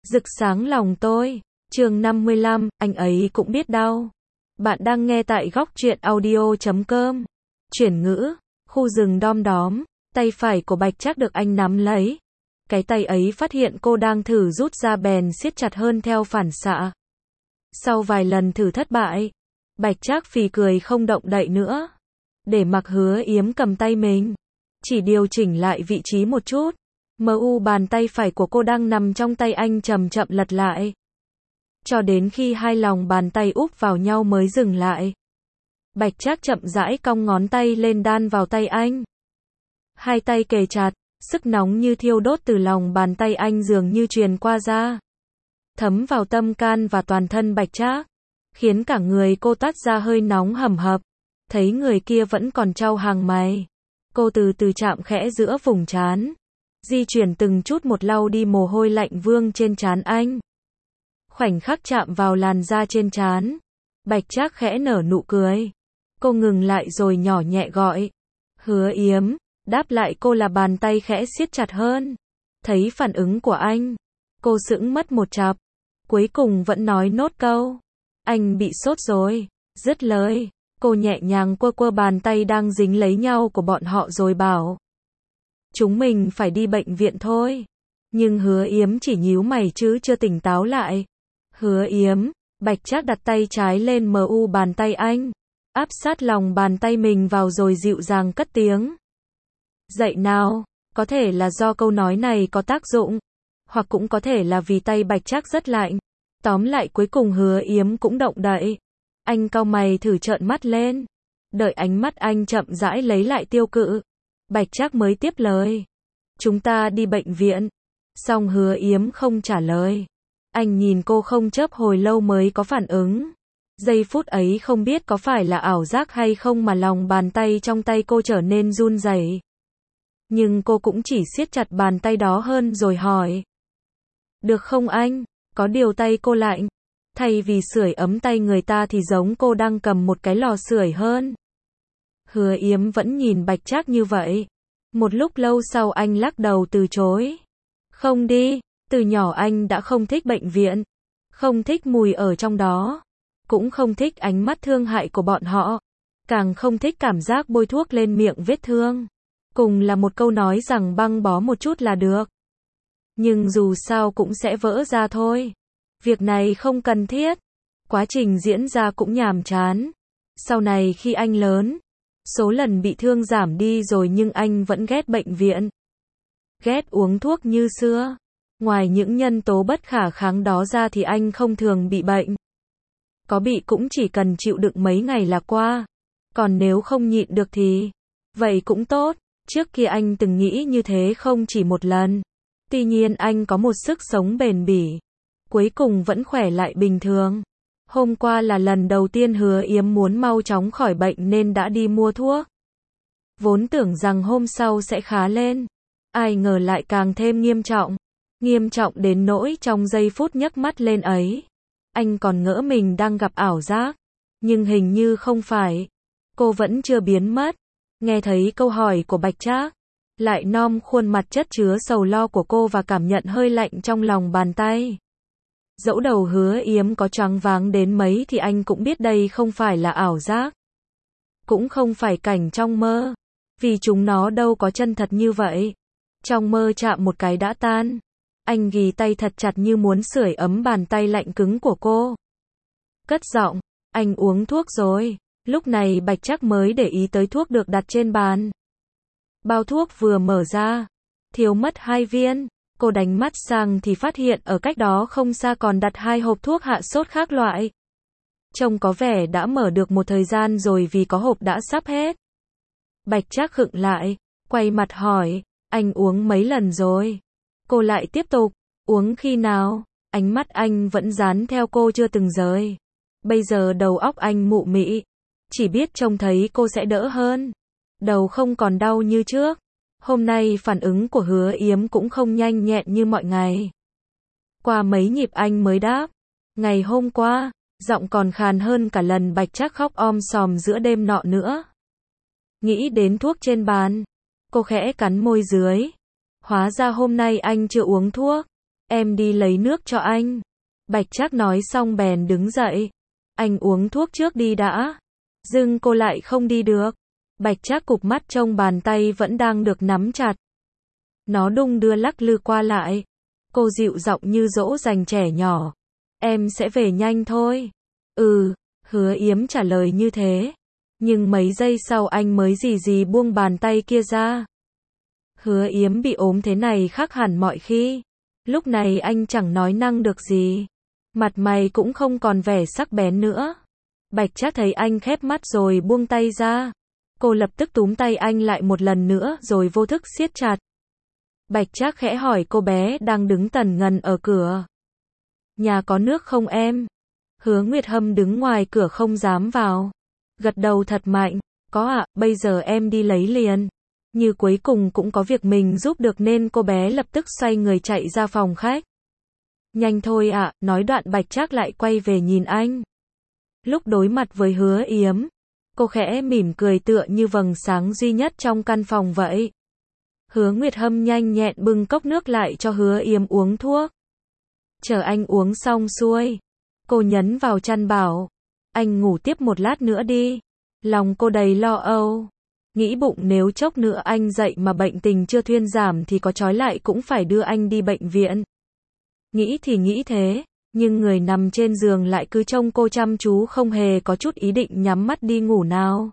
Rực sáng lòng tôi. Chương 55, anh ấy cũng biết đau. Bạn đang nghe tại góc truyện audio.com. Chuyển ngữ, khu rừng đom đóm, tay phải của Bạch Trác được anh nắm lấy. Cái tay ấy phát hiện cô đang thử rút ra bèn siết chặt hơn theo phản xạ. Sau vài lần thử thất bại, Bạch Trác phì cười không động đậy nữa. Để mặc Hứa Yếm cầm tay mình, chỉ điều chỉnh lại vị trí một chút. Bàn tay phải của cô đang nằm trong tay anh chậm chậm lật lại. Cho đến khi hai lòng bàn tay úp vào nhau mới dừng lại. Bạch Trác chậm rãi cong ngón tay lên đan vào tay anh. Hai tay kề chặt, sức nóng như thiêu đốt từ lòng bàn tay anh dường như truyền qua da, thấm vào tâm can và toàn thân Bạch Trác, khiến cả người cô toát ra hơi nóng hầm hập. Thấy người kia vẫn còn chau hàng mày, cô từ từ chạm khẽ giữa vùng trán, di chuyển từng chút một lau đi mồ hôi lạnh vương trên trán anh. Khoảnh khắc chạm vào làn da trên trán, Bạch Trác khẽ nở nụ cười. Cô ngừng lại rồi nhỏ nhẹ gọi, Hứa Yếm. Đáp lại cô là bàn tay khẽ siết chặt hơn. Thấy phản ứng của anh, cô sững mất một chặp, cuối cùng vẫn nói nốt câu, anh bị sốt rồi. Dứt lời, cô nhẹ nhàng quơ quơ bàn tay đang dính lấy nhau của bọn họ rồi bảo, chúng mình phải đi bệnh viện thôi. Nhưng Hứa Yếm chỉ nhíu mày chứ chưa tỉnh táo lại. Hứa Yếm. Bạch Trác đặt tay trái lên bàn tay anh, áp sát lòng bàn tay mình vào rồi dịu dàng cất tiếng, dậy nào. Có thể là do câu nói này có tác dụng, hoặc cũng có thể là vì tay Bạch Trác rất lạnh. Tóm lại cuối cùng Hứa Yếm cũng động đậy. Anh cau mày thử trợn mắt lên. Đợi ánh mắt anh chậm rãi lấy lại tiêu cự, Bạch Trác mới tiếp lời, chúng ta đi bệnh viện. Xong Hứa Yếm không trả lời. Anh nhìn cô không chớp hồi lâu mới có phản ứng. Giây phút ấy không biết có phải là ảo giác hay không mà lòng bàn tay trong tay cô trở nên run rẩy. Nhưng cô cũng chỉ siết chặt bàn tay đó hơn rồi hỏi, được không anh? Có điều tay cô lạnh, thay vì sưởi ấm tay người ta thì giống cô đang cầm một cái lò sưởi hơn. Hứa Yếm vẫn nhìn Bạch Trác như vậy. Một lúc lâu sau anh lắc đầu từ chối. Không đi, từ nhỏ anh đã không thích bệnh viện, không thích mùi ở trong đó, cũng không thích ánh mắt thương hại của bọn họ, càng không thích cảm giác bôi thuốc lên miệng vết thương. Cùng là một câu nói rằng băng bó một chút là được, nhưng dù sao cũng sẽ vỡ ra thôi. Việc này không cần thiết. Quá trình diễn ra cũng nhàm chán. Sau này khi anh lớn, số lần bị thương giảm đi rồi nhưng anh vẫn ghét bệnh viện, ghét uống thuốc như xưa. Ngoài những nhân tố bất khả kháng đó ra thì anh không thường bị bệnh. Có bị cũng chỉ cần chịu đựng mấy ngày là qua. Còn nếu không nhịn được thì vậy cũng tốt. Trước kia anh từng nghĩ như thế không chỉ một lần. Tuy nhiên anh có một sức sống bền bỉ, cuối cùng vẫn khỏe lại bình thường. Hôm qua là lần đầu tiên Hứa Yếm muốn mau chóng khỏi bệnh nên đã đi mua thuốc. Vốn tưởng rằng hôm sau sẽ khá lên, ai ngờ lại càng thêm nghiêm trọng. Nghiêm trọng đến nỗi trong giây phút nhấc mắt lên ấy, anh còn ngỡ mình đang gặp ảo giác. Nhưng hình như không phải. Cô vẫn chưa biến mất. Nghe thấy câu hỏi của Bạch Trác, lại nom khuôn mặt chất chứa sầu lo của cô và cảm nhận hơi lạnh trong lòng bàn tay. Dẫu đầu Hứa Yếm có choáng váng đến mấy thì anh cũng biết đây không phải là ảo giác, cũng không phải cảnh trong mơ, vì chúng nó đâu có chân thật như vậy. Trong mơ chạm một cái đã tan. Anh ghì tay thật chặt như muốn sưởi ấm bàn tay lạnh cứng của cô. Cất giọng, anh uống thuốc rồi. Lúc này Bạch Trác mới để ý tới thuốc được đặt trên bàn. Bao thuốc vừa mở ra, thiếu mất 2 viên. Cô đánh mắt sang thì phát hiện ở cách đó không xa còn đặt 2 hộp thuốc hạ sốt khác loại. Trông có vẻ đã mở được một thời gian rồi vì có hộp đã sắp hết. Bạch Trác khựng lại, quay mặt hỏi, anh uống mấy lần rồi? Cô lại tiếp tục, uống khi nào? Ánh mắt anh vẫn dán theo cô chưa từng rời. Bây giờ đầu óc anh mụ mị, chỉ biết trông thấy cô sẽ đỡ hơn. Đầu không còn đau như trước. Hôm nay phản ứng của Hứa Yếm cũng không nhanh nhẹn như mọi ngày. Qua mấy nhịp anh mới đáp, ngày hôm qua, giọng còn khàn hơn cả lần Bạch Trác khóc om sòm giữa đêm nọ nữa. Nghĩ đến thuốc trên bàn, cô khẽ cắn môi dưới. Hóa ra hôm nay anh chưa uống thuốc. em đi lấy nước cho anh. Bạch Trác nói xong bèn đứng dậy. Anh uống thuốc trước đi đã. Dưng cô lại không đi được. Bạch Trác cụp mắt trông bàn tay vẫn đang được nắm chặt. Nó đung đưa lắc lư qua lại. Cô dịu giọng như dỗ dành trẻ nhỏ. Em sẽ về nhanh thôi. Hứa Yếm trả lời như thế. Nhưng mấy giây sau anh mới gì buông bàn tay kia ra. Hứa Yếm bị ốm thế này khác hẳn mọi khi. Lúc này anh chẳng nói năng được gì. Mặt mày cũng không còn vẻ sắc bén nữa. Bạch Trác thấy anh khép mắt rồi buông tay ra. Cô lập tức túm tay anh lại một lần nữa rồi vô thức siết chặt. Bạch Trác khẽ hỏi cô bé đang đứng tần ngần ở cửa. Nhà có nước không em? Hứa Nguyệt Hâm đứng ngoài cửa không dám vào. Gật đầu thật mạnh. Có ạ, bây giờ em đi lấy liền. Như cuối cùng cũng có việc mình giúp được nên cô bé lập tức xoay người chạy ra phòng khách. Nhanh thôi ạ, nói đoạn Bạch Trác lại quay về nhìn anh. Lúc đối mặt với Hứa Yếm, cô khẽ mỉm cười tựa như vầng sáng duy nhất trong căn phòng vậy. Hứa Nguyệt Hâm nhanh nhẹn bưng cốc nước lại cho Hứa Yếm uống thuốc. Chờ anh uống xong xuôi, cô nhấn vào chăn bảo, anh ngủ tiếp một lát nữa đi. Lòng cô đầy lo âu, nghĩ bụng nếu chốc nữa anh dậy mà bệnh tình chưa thuyên giảm thì có trói lại cũng phải đưa anh đi bệnh viện. Nghĩ thì nghĩ thế, nhưng người nằm trên giường lại cứ trông cô chăm chú không hề có chút ý định nhắm mắt đi ngủ nào.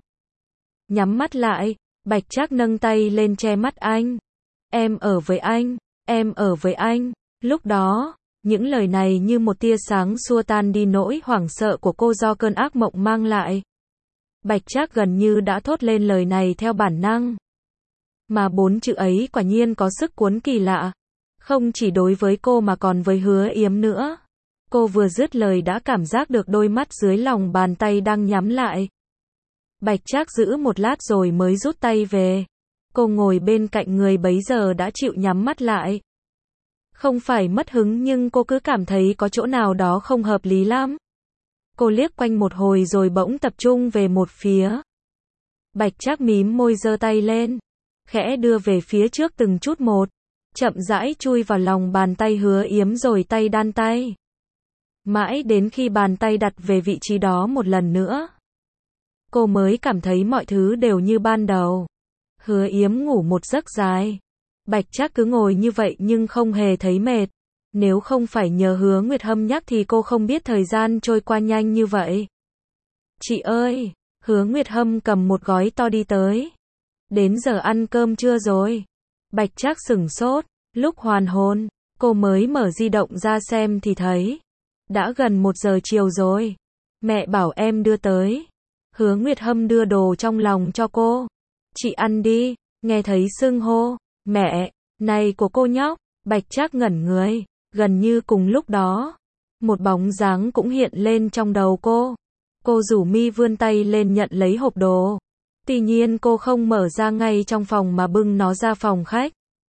Nhắm mắt lại, Bạch Trác nâng tay lên che mắt anh. Em ở với anh, em ở với anh. Lúc đó, những lời này như một tia sáng xua tan đi nỗi hoảng sợ của cô do cơn ác mộng mang lại. Bạch Trác gần như đã thốt lên lời này theo bản năng. Mà 4 chữ ấy quả nhiên có sức cuốn kỳ lạ. Không chỉ đối với cô mà còn với Hứa Yếm nữa. Cô vừa dứt lời đã cảm giác được đôi mắt dưới lòng bàn tay đang nhắm lại. Bạch Trác giữ một lát rồi mới rút tay về. Cô ngồi bên cạnh người bấy giờ đã chịu nhắm mắt lại. Không phải mất hứng nhưng cô cứ cảm thấy có chỗ nào đó không hợp lý lắm. Cô liếc quanh một hồi rồi bỗng tập trung về một phía. Bạch Trác mím môi giơ tay lên, khẽ đưa về phía trước từng chút một, chậm rãi chui vào lòng bàn tay Hứa Yếm rồi tay đan tay. Mãi đến khi bàn tay đặt về vị trí đó một lần nữa, cô mới cảm thấy mọi thứ đều như ban đầu. Hứa Yếm ngủ một giấc dài. Bạch Trác cứ ngồi như vậy nhưng không hề thấy mệt. Nếu không phải nhờ Hứa Nguyệt Hâm nhắc thì cô không biết thời gian trôi qua nhanh như vậy. Chị ơi, Hứa Nguyệt Hâm cầm một gói to đi tới. Đến giờ ăn cơm trưa rồi. Bạch Trác sửng sốt, lúc hoàn hồn, cô mới mở di động ra xem thì thấy. Đã gần 1 giờ chiều rồi. Mẹ bảo em đưa tới. Hứa Nguyệt Hâm đưa đồ trong lòng cho cô. Chị ăn đi, nghe thấy xưng hô, mẹ, này của cô nhóc. Bạch Trác ngẩn người. Gần như cùng lúc đó, một bóng dáng cũng hiện lên trong đầu cô. Cô rủ mi vươn tay lên nhận lấy hộp đồ. Tuy nhiên cô không mở ra ngay trong phòng mà bưng nó ra phòng khách.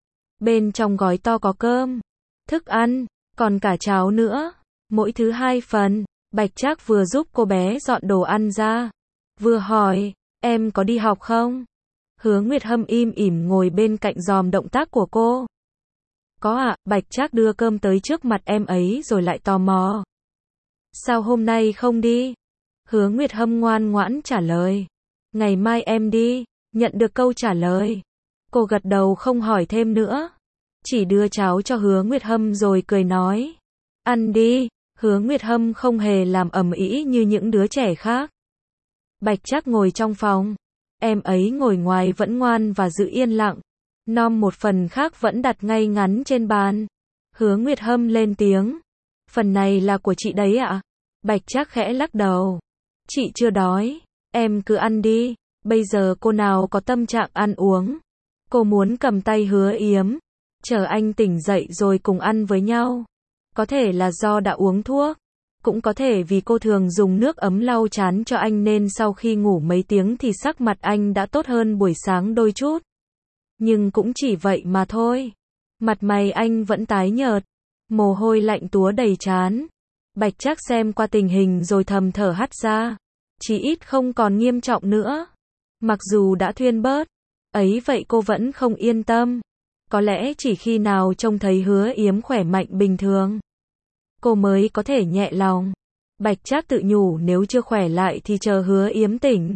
Bên trong gói to có cơm, thức ăn, còn cả cháo nữa. Mỗi thứ 2 phần. Bạch Trác vừa giúp cô bé dọn đồ ăn ra, vừa hỏi, em có đi học không? Hứa Nguyệt Hâm im ỉm ngồi bên cạnh dòm động tác của cô. Có ạ, Bạch Trác đưa cơm tới trước mặt em ấy rồi lại tò mò. Sao hôm nay không đi? Hứa Nguyệt Hâm ngoan ngoãn trả lời. Ngày mai em đi. Nhận được câu trả lời, cô gật đầu không hỏi thêm nữa. Chỉ đưa cháo cho Hứa Nguyệt Hâm rồi cười nói. Ăn đi. Hứa Nguyệt Hâm không hề làm ầm ĩ như những đứa trẻ khác. Bạch Trác ngồi trong phòng. Em ấy ngồi ngoài vẫn ngoan và giữ yên lặng. Nom một phần khác vẫn đặt ngay ngắn trên bàn. Hứa Nguyệt Hâm lên tiếng. Phần này là của chị đấy ạ. Bạch Trác khẽ lắc đầu. Chị chưa đói. Em cứ ăn đi. Bây giờ cô nào có tâm trạng ăn uống. Cô muốn cầm tay Hứa Yếm. Chờ anh tỉnh dậy rồi cùng ăn với nhau. Có thể là do đã uống thuốc. Cũng có thể vì cô thường dùng nước ấm lau trán cho anh nên sau khi ngủ mấy tiếng thì sắc mặt anh đã tốt hơn buổi sáng đôi chút. Nhưng cũng chỉ vậy mà thôi. Mặt mày anh vẫn tái nhợt. Mồ hôi lạnh túa đầy trán. Bạch Trác xem qua tình hình rồi thầm thở hắt ra. Chí ít không còn nghiêm trọng nữa. Mặc dù đã thuyên bớt. Ấy vậy cô vẫn không yên tâm. Có lẽ chỉ khi nào trông thấy Hứa Yếm khỏe mạnh bình thường, cô mới có thể nhẹ lòng. Bạch Trác tự nhủ nếu chưa khỏe lại thì chờ Hứa Yếm tỉnh,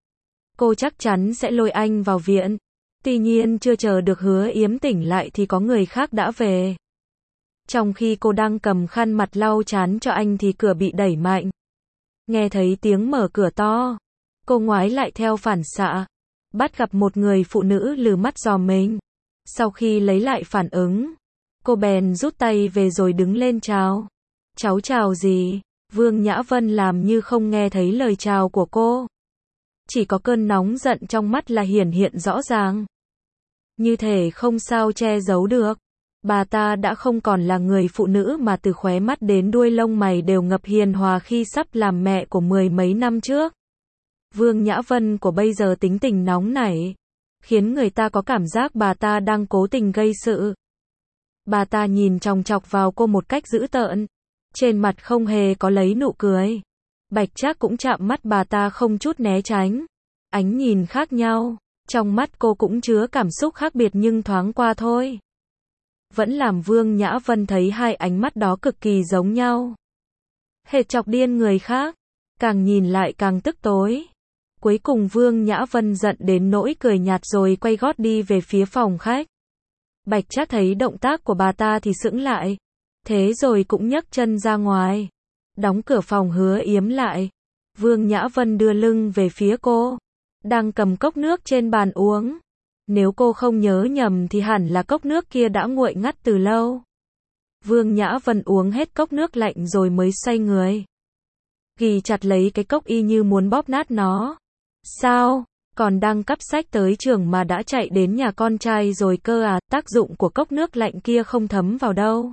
cô chắc chắn sẽ lôi anh vào viện. Tuy nhiên chưa chờ được Hứa Yếm tỉnh lại thì có người khác đã về. Trong khi cô đang cầm khăn mặt lau trán cho anh thì cửa bị đẩy mạnh. Nghe thấy tiếng mở cửa to, cô ngoái lại theo phản xạ, bắt gặp một người phụ nữ lừ mắt dò mình. Sau khi lấy lại phản ứng, cô bèn rút tay về rồi đứng lên chào. Cháu chào gì? Vương Nhã Vân làm như không nghe thấy lời chào của cô. Chỉ có cơn nóng giận trong mắt là hiển hiện rõ ràng. Như thể không sao che giấu được. Bà ta đã không còn là người phụ nữ mà từ khóe mắt đến đuôi lông mày đều ngập hiền hòa khi sắp làm mẹ của mười mấy năm trước. Vương Nhã Vân của bây giờ tính tình nóng nảy, khiến người ta có cảm giác bà ta đang cố tình gây sự. Bà ta nhìn chòng chọc vào cô một cách dữ tợn, trên mặt không hề có lấy nụ cười. Bạch Trác cũng chạm mắt bà ta không chút né tránh. Ánh nhìn khác nhau, trong mắt cô cũng chứa cảm xúc khác biệt nhưng thoáng qua thôi. Vẫn làm Vương Nhã Vân thấy hai ánh mắt đó cực kỳ giống nhau. Hệt chọc điên người khác, càng nhìn lại càng tức tối. Cuối cùng Vương Nhã Vân giận đến nỗi cười nhạt rồi quay gót đi về phía phòng khách. Bạch Trác thấy động tác của bà ta thì sững lại. Thế rồi cũng nhấc chân ra ngoài, đóng cửa phòng Hứa Yếm lại. Vương Nhã Vân đưa lưng về phía cô, đang cầm cốc nước trên bàn uống. Nếu cô không nhớ nhầm thì hẳn là cốc nước kia đã nguội ngắt từ lâu. Vương Nhã Vân uống hết cốc nước lạnh rồi mới xoay người, ghì chặt lấy cái cốc y như muốn bóp nát nó. Sao, còn đang cắp sách tới trường mà đã chạy đến nhà con trai rồi cơ à? Tác dụng của cốc nước lạnh kia không thấm vào đâu.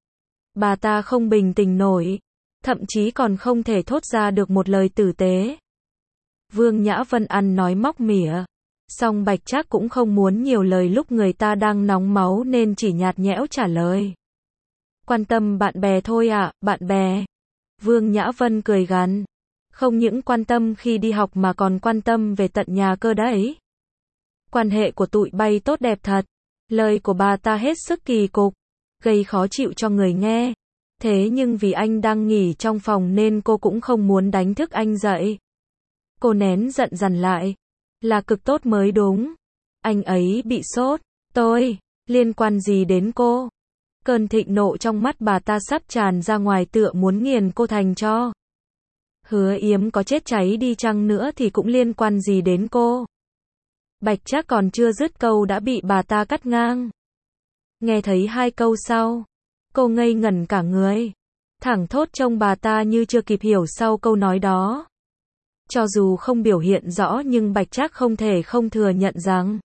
Bà ta không bình tĩnh nổi, thậm chí còn không thể thốt ra được một lời tử tế. Vương Nhã Vân ăn nói móc mỉa, song Bạch Trác cũng không muốn nhiều lời lúc người ta đang nóng máu nên chỉ nhạt nhẽo trả lời. Quan tâm bạn bè thôi ạ, bạn bè. Vương Nhã Vân cười gằn, không những quan tâm khi đi học mà còn quan tâm về tận nhà cơ đấy. Quan hệ của tụi bay tốt đẹp thật. Lời của bà ta hết sức kỳ cục, gây khó chịu cho người nghe. Thế nhưng vì anh đang nghỉ trong phòng nên cô cũng không muốn đánh thức anh dậy. Cô nén giận dằn lại, là cực tốt mới đúng. Anh ấy bị sốt, tôi, liên quan gì đến cô? Cơn thịnh nộ trong mắt bà ta sắp tràn ra ngoài tựa muốn nghiền cô thành tro. Hứa Yếm có chết cháy đi chăng nữa thì cũng liên quan gì đến cô? Bạch Trác còn chưa dứt câu đã bị bà ta cắt ngang. Nghe thấy hai câu sau, cô ngây ngẩn cả người, thẳng thốt trông bà ta như chưa kịp hiểu sau câu nói đó. Cho dù không biểu hiện rõ nhưng Bạch Trác không thể không thừa nhận rằng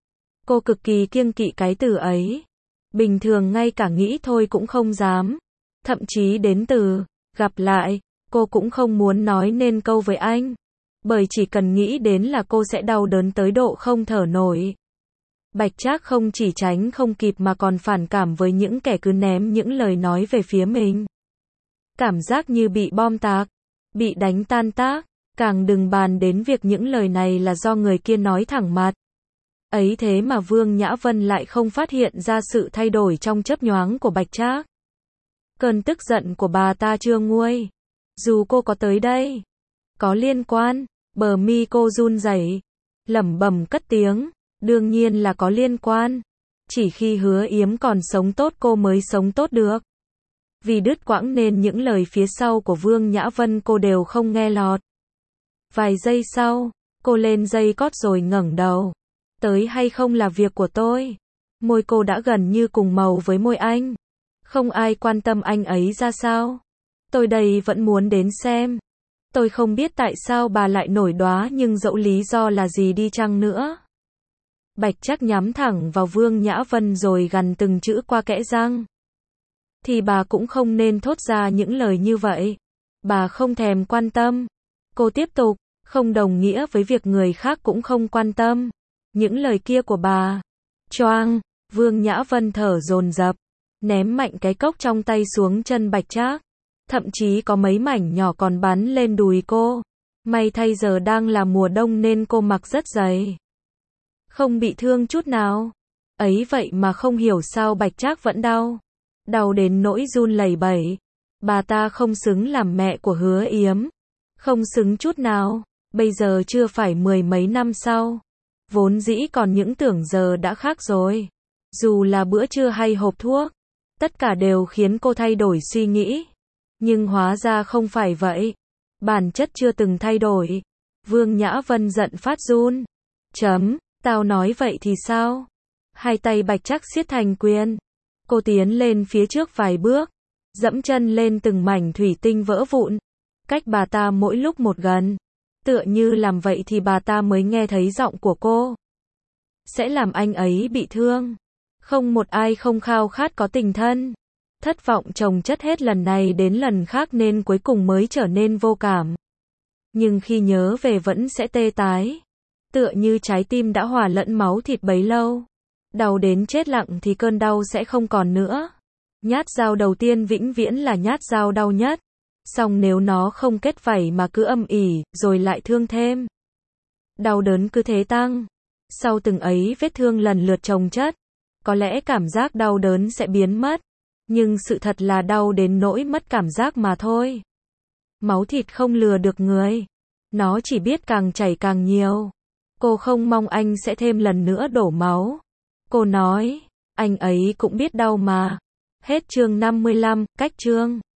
cô cực kỳ kiêng kỵ cái từ ấy. Bình thường ngay cả nghĩ thôi cũng không dám. Thậm chí đến từ gặp lại, cô cũng không muốn nói nên câu với anh. Bởi chỉ cần nghĩ đến là cô sẽ đau đớn tới độ không thở nổi. Bạch Trác không chỉ tránh không kịp mà còn phản cảm với những kẻ cứ ném những lời nói về phía mình. Cảm giác như bị bom tạc, bị đánh tan tác, càng đừng bàn đến việc những lời này là do người kia nói thẳng mặt. Ấy thế mà Vương Nhã Vân lại không phát hiện ra sự thay đổi trong chớp nhoáng của Bạch Trác. Cơn tức giận của bà ta chưa nguôi. Dù cô có tới đây, có liên quan, bờ mi cô run rẩy, lẩm bẩm cất tiếng, đương nhiên là có liên quan. Chỉ khi Hứa Yếm còn sống tốt cô mới sống tốt được. Vì đứt quãng nên những lời phía sau của Vương Nhã Vân cô đều không nghe lọt. Vài giây sau, cô lên dây cót rồi ngẩng đầu. Tới hay không là việc của tôi. Môi cô đã gần như cùng màu với môi anh. Không ai quan tâm anh ấy ra sao. Tôi đây vẫn muốn đến xem. Tôi không biết tại sao bà lại nổi đoá nhưng dẫu lý do là gì đi chăng nữa. Bạch Trác nhắm thẳng vào Vương Nhã Vân rồi gằn từng chữ qua kẽ răng. Thì bà cũng không nên thốt ra những lời như vậy. Bà không thèm quan tâm. Cô tiếp tục, không đồng nghĩa với việc người khác cũng không quan tâm. Những lời kia của bà. Choang, Vương Nhã Vân thở dồn dập, ném mạnh cái cốc trong tay xuống chân Bạch Trác. Thậm chí có mấy mảnh nhỏ còn bắn lên đùi cô. May thay giờ đang là mùa đông nên cô mặc rất dày, không bị thương chút nào. Ấy vậy mà không hiểu sao Bạch Trác vẫn đau. Đau đến nỗi run lẩy bẩy. Bà ta không xứng làm mẹ của Hứa Yếm. Không xứng chút nào. Bây giờ chưa phải mười mấy năm sau. Vốn dĩ còn những tưởng giờ đã khác rồi. Dù là bữa trưa hay hộp thuốc, tất cả đều khiến cô thay đổi suy nghĩ. Nhưng hóa ra không phải vậy. Bản chất chưa từng thay đổi. Vương Nhã Vân giận phát run. Tao nói vậy thì sao? Hai tay Bạch Trác siết thành quyền. Cô tiến lên phía trước vài bước, dẫm chân lên từng mảnh thủy tinh vỡ vụn. Cách bà ta mỗi lúc một gần. Tựa như làm vậy thì bà ta mới nghe thấy giọng của cô. Sẽ làm anh ấy bị thương. Không một ai không khao khát có tình thân. Thất vọng chồng chất hết lần này đến lần khác nên cuối cùng mới trở nên vô cảm. Nhưng khi nhớ về vẫn sẽ tê tái. Tựa như trái tim đã hòa lẫn máu thịt bấy lâu. Đau đến chết lặng thì cơn đau sẽ không còn nữa. Nhát dao đầu tiên vĩnh viễn là nhát dao đau nhất. Song nếu nó không kết vảy mà cứ âm ỉ, rồi lại thương thêm. Đau đớn cứ thế tăng. Sau từng ấy vết thương lần lượt chồng chất, có lẽ cảm giác đau đớn sẽ biến mất. Nhưng sự thật là đau đến nỗi mất cảm giác mà thôi. Máu thịt không lừa được người. Nó chỉ biết càng chảy càng nhiều. Cô không mong anh sẽ thêm lần nữa đổ máu. Cô nói, anh ấy cũng biết đau mà. Hết chương 55, cách chương.